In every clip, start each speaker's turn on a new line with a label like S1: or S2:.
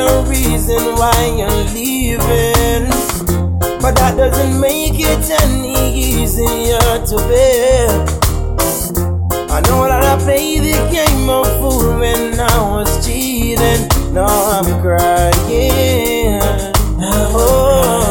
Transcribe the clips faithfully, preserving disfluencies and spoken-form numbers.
S1: a reason why you're leaving, but that doesn't make it any easier to bear. I know that I played the game of fool when I was cheating. Now I'm crying. Oh.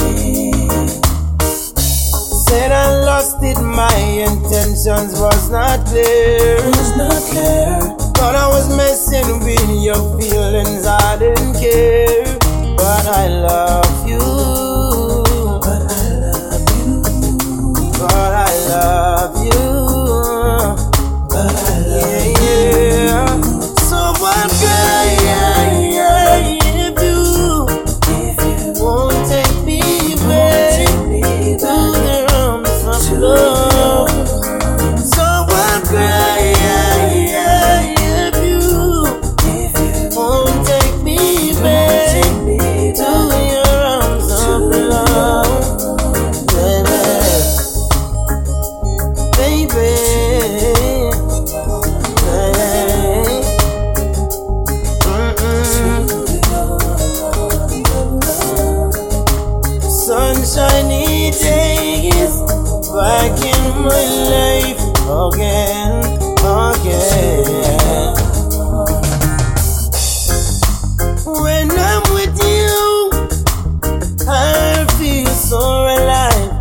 S1: Said I lost it, my intentions was not clear.
S2: Was not clear.
S1: Thought I was messing with your feelings, I didn't care. But I love you.
S2: But I love you.
S1: But I love you.
S2: But I love
S1: Yeah, yeah. So what could I if you
S2: If you
S1: won't take me back
S2: take me
S1: to
S2: back
S1: the arms of
S2: to
S1: love? So what could I if you
S2: If you
S1: won't take me back
S2: take me
S1: to
S2: back
S1: your arms of love, baby, baby. Sunshiny days back in my life again, again. When I'm with you, I feel so alive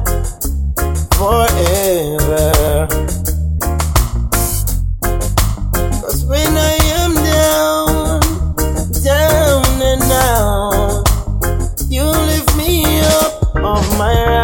S1: forever. 'Cause when I am down, down and out, you lift me up off my